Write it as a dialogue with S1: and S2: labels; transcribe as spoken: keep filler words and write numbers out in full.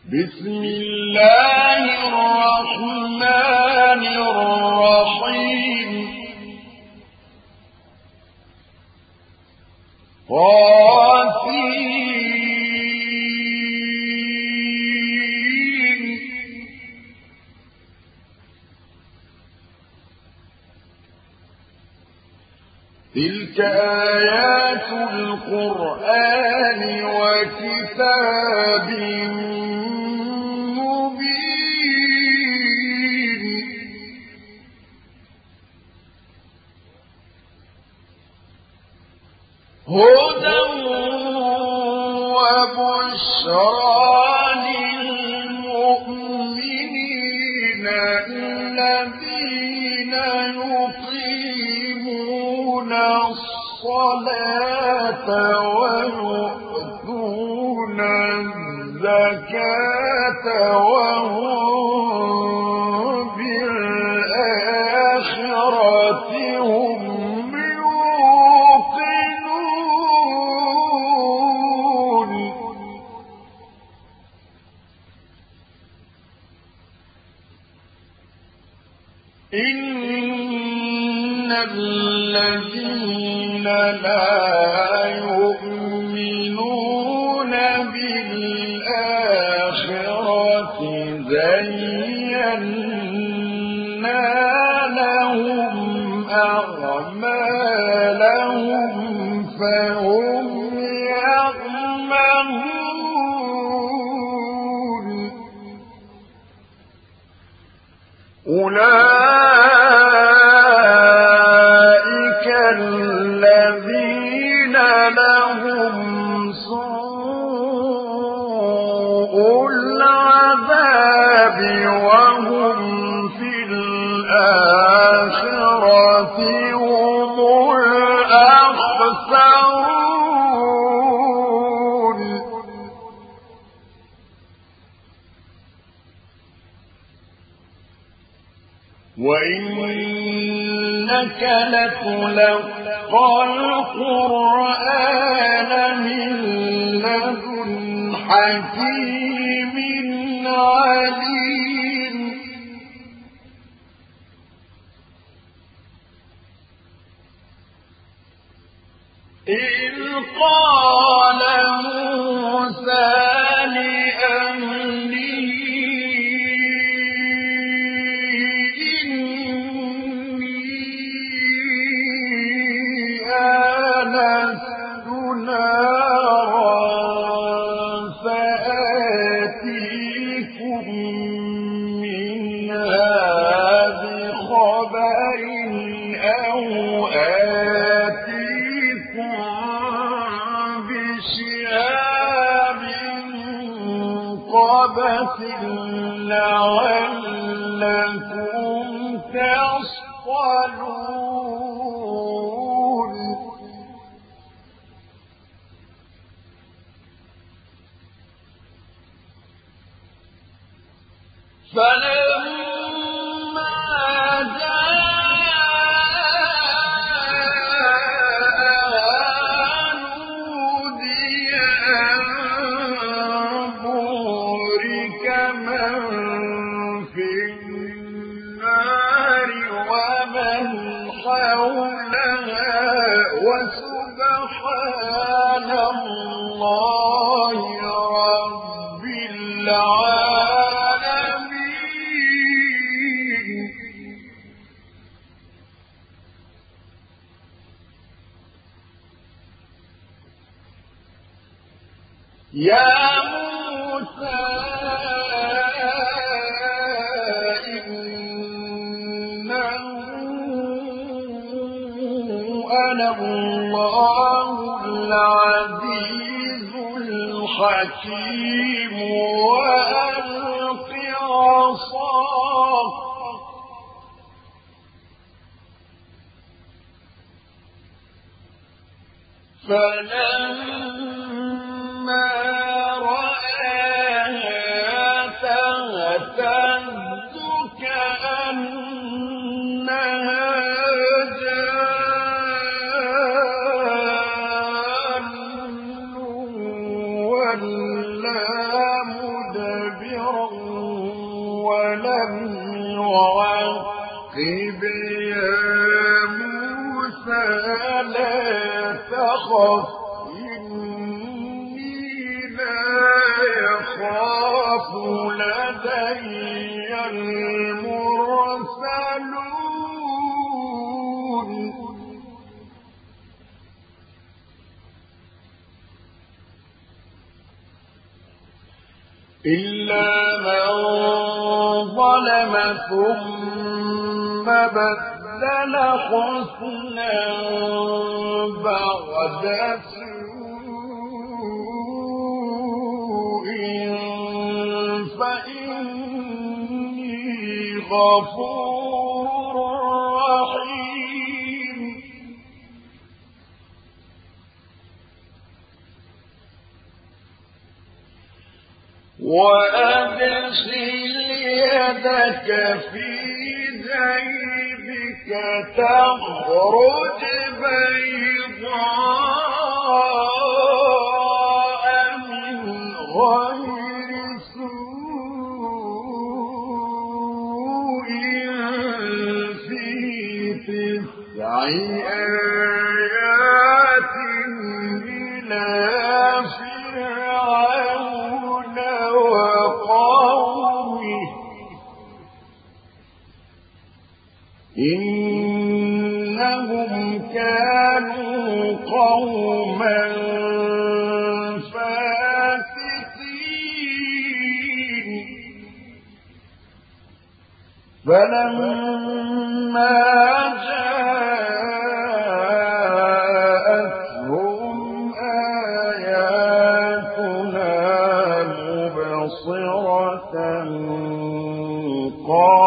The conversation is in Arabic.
S1: بسم الله الرحمن الرحيم طاسين تلك آيات القرآن وكتاب مبين هدى وبشرى للمؤمنين الذين يقيمون الصلاة ويؤتون الزكاة وهم بالآخرة هم يوقنون إن الذين لا يؤمنون بالآخرة زينا لهم أعمالهم فهم يعملون أولئك الذين لهم سوء العذاب وهم في الآخرة هم الأخسرون وإنك لتلقى القرآن من لدن حكيم عليم إذ قال موسى لأهله آنست نارا سآتيكم منها بخبر أو آتيكم بشهاب قبس لعلكم تصطلون فلما جاء نودي أن بورك من في النار ومن حولها وسبحان الله رب العالمين. يا موسى إنه أنا الله العزيز الحكيم وألق عصاك فلما رآها تهتز كأنها جان ولا مدبرا ولم يعقب يا موسى لا تخف إني لا يخاف لدي المرسلون إلا من ظلم ثم بدل حسنا بعد سوء فإني غفور رحيم وأدخل يدك في جيبك تخرج بيضاء من غير سوء في تسع آيات إلى فرعون وقومه إنهم كانوا قوما فاسقين فلما جاءتهم آياتنا مبصرة قالوا